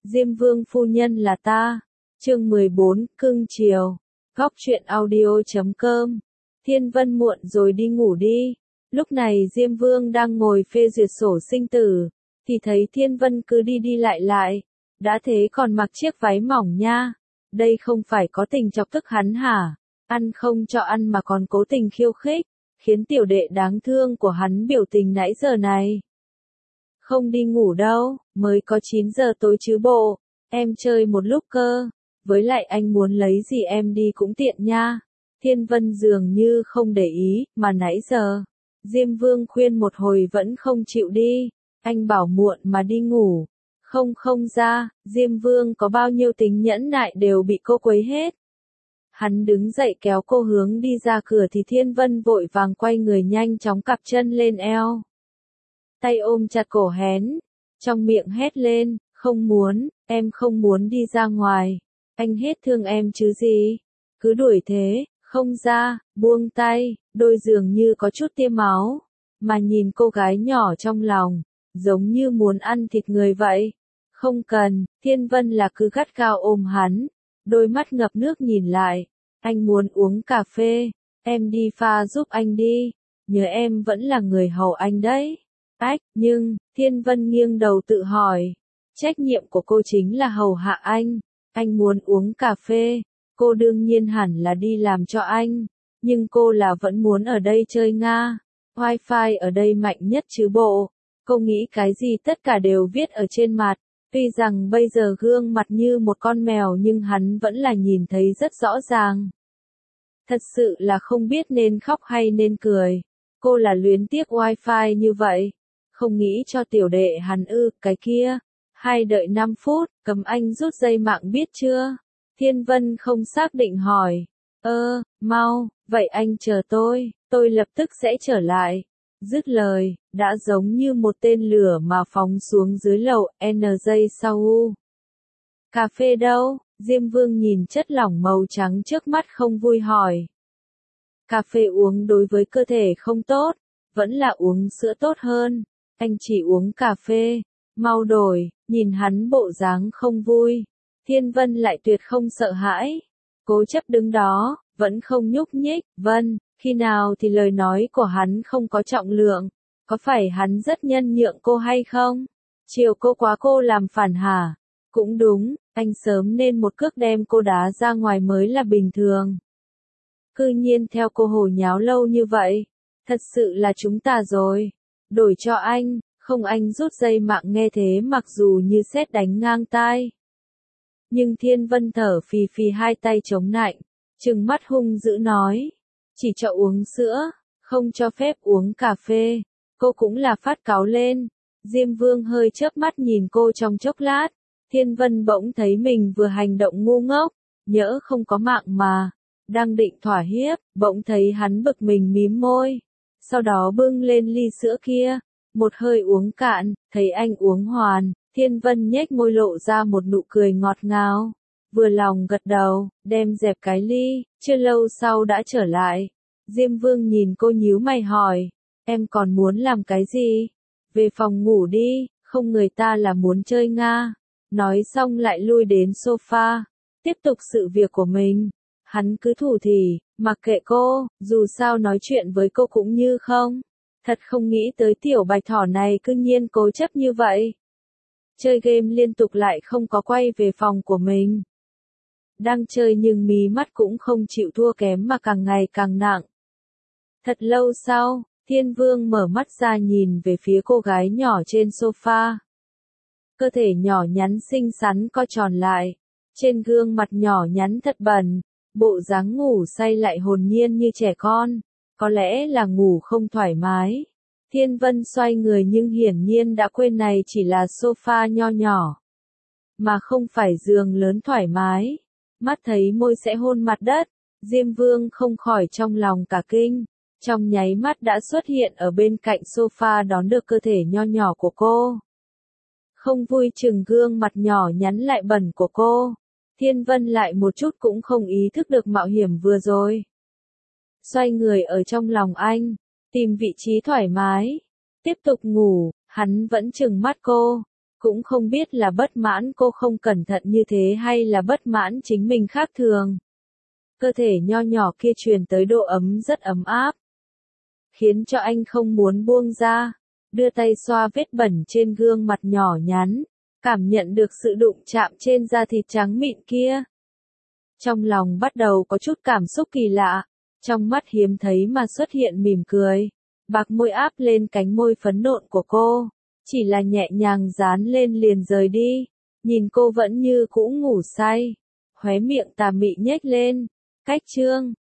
Diêm Vương phu nhân là ta. Chương 14, cưng chiều. Góc truyện audio.com. Thiên Vân muộn rồi đi ngủ đi. Lúc này Diêm Vương đang ngồi phê duyệt sổ sinh tử, thì thấy Thiên Vân cứ đi đi lại lại. Đã thế còn mặc chiếc váy mỏng nha. Đây không phải có tình chọc tức hắn hả? Ăn không cho ăn mà còn cố tình khiêu khích, khiến tiểu đệ đáng thương của hắn biểu tình nãy giờ này. Không đi ngủ đâu, mới có 9 giờ tối chứ bộ, em chơi một lúc cơ, với lại anh muốn lấy gì em đi cũng tiện nha. Thiên Vân dường như không để ý, mà nãy giờ, Diêm Vương khuyên một hồi vẫn không chịu đi, anh bảo muộn mà đi ngủ. Không ra, Diêm Vương có bao nhiêu tính nhẫn nại đều bị cô quấy hết. Hắn đứng dậy kéo cô hướng đi ra cửa thì Thiên Vân vội vàng quay người nhanh chóng cặp chân lên eo. Tay ôm chặt cổ hén, trong miệng hét lên, không muốn, em không muốn đi ra ngoài, anh hết thương em chứ gì, cứ đuổi thế, không ra, buông tay, đôi dường như có chút tia máu, mà nhìn cô gái nhỏ trong lòng, giống như muốn ăn thịt người vậy. Không cần, Thiên Vân là cứ gắt gao ôm hắn, đôi mắt ngập nước nhìn lại, anh muốn uống cà phê, em đi pha giúp anh đi, nhớ em vẫn là người hầu anh đấy. Ách, nhưng, Thiên Vân nghiêng đầu tự hỏi, trách nhiệm của cô chính là hầu hạ anh muốn uống cà phê, cô đương nhiên hẳn là đi làm cho anh, nhưng cô là vẫn muốn ở đây chơi Nga, wifi ở đây mạnh nhất chứ bộ, cô nghĩ cái gì tất cả đều viết ở trên mặt, tuy rằng bây giờ gương mặt như một con mèo nhưng hắn vẫn là nhìn thấy rất rõ ràng. Thật sự là không biết nên khóc hay nên cười, cô là luyến tiếc wifi như vậy. Không nghĩ cho tiểu đệ hắn cái kia. Hay đợi 5 phút, cầm anh rút dây mạng biết chưa? Thiên Vân không xác định hỏi. Mau, vậy anh chờ tôi lập tức sẽ trở lại. Dứt lời, đã giống như một tên lửa mà phóng xuống dưới lầu N giây sau. Cà phê đâu? Diêm Vương nhìn chất lỏng màu trắng trước mắt không vui hỏi. Cà phê uống đối với cơ thể không tốt, vẫn là uống sữa tốt hơn. Anh chỉ uống cà phê, mau đổi, nhìn hắn bộ dáng không vui. Thiên Vân lại tuyệt không sợ hãi, cố chấp đứng đó, vẫn không nhúc nhích. Vân, khi nào thì lời nói của hắn không có trọng lượng, có phải hắn rất nhân nhượng cô hay không? Chiều cô quá cô làm phản hả? Cũng đúng, anh sớm nên một cước đem cô đá ra ngoài mới là bình thường. Cư nhiên theo cô hồ nháo lâu như vậy, thật sự là chúng ta rồi. Đổi cho anh, không anh rút dây mạng nghe thế mặc dù như sét đánh ngang tai. Nhưng Thiên Vân thở phì phì hai tay chống nạnh, trừng mắt hung dữ nói. Chỉ cho uống sữa, không cho phép uống cà phê. Cô cũng là phát cáu lên. Diêm Vương hơi chớp mắt nhìn cô trong chốc lát. Thiên Vân bỗng thấy mình vừa hành động ngu ngốc, nhỡ không có mạng mà. Đang định thỏa hiếp, bỗng thấy hắn bực mình mím môi. Sau đó bưng lên ly sữa kia, một hơi uống cạn, thấy anh uống hoàn, Thiên Vân nhếch môi lộ ra một nụ cười ngọt ngào, vừa lòng gật đầu, đem dẹp cái ly, chưa lâu sau đã trở lại. Diêm Vương nhìn cô nhíu mày hỏi, em còn muốn làm cái gì? Về phòng ngủ đi, không người ta là muốn chơi Nga. Nói xong lại lui đến sofa, tiếp tục sự việc của mình. Hắn cứ thủ thỉ, mặc kệ cô, dù sao nói chuyện với cô cũng như không. Thật không nghĩ tới tiểu bạch thỏ này cư nhiên cố chấp như vậy. Chơi game liên tục lại không có quay về phòng của mình. Đang chơi nhưng mí mắt cũng không chịu thua kém mà càng ngày càng nặng. Thật lâu sau, Thiên Vương mở mắt ra nhìn về phía cô gái nhỏ trên sofa. Cơ thể nhỏ nhắn xinh xắn co tròn lại. Trên gương mặt nhỏ nhắn thật bẩn. Bộ dáng ngủ say lại hồn nhiên như trẻ con, có lẽ là ngủ không thoải mái. Thiên Vân xoay người nhưng hiển nhiên đã quên này chỉ là sofa nho nhỏ, mà không phải giường lớn thoải mái. Mắt thấy môi sẽ hôn mặt đất, Diêm Vương không khỏi trong lòng cả kinh, trong nháy mắt đã xuất hiện ở bên cạnh sofa đón được cơ thể nho nhỏ của cô. Không vui chừng gương mặt nhỏ nhắn lại bẩn của cô. Thiên Vân lại một chút cũng không ý thức được mạo hiểm vừa rồi. Xoay người ở trong lòng anh, tìm vị trí thoải mái, tiếp tục ngủ, hắn vẫn chừng mắt cô Cũng không biết là bất mãn cô không cẩn thận như thế hay là bất mãn chính mình khác thường. Cơ thể nho nhỏ kia truyền tới độ ấm rất ấm áp, khiến cho anh không muốn buông ra, đưa tay xoa vết bẩn trên gương mặt nhỏ nhắn, cảm nhận được sự đụng chạm trên da thịt trắng mịn kia. Trong lòng bắt đầu có chút cảm xúc kỳ lạ, trong mắt hiếm thấy mà xuất hiện mỉm cười, bạc môi áp lên cánh môi phấn nộn của cô, chỉ là nhẹ nhàng dán lên liền rời đi, nhìn cô vẫn như cũ ngủ say, khóe miệng tà mị nhếch lên, cách trương.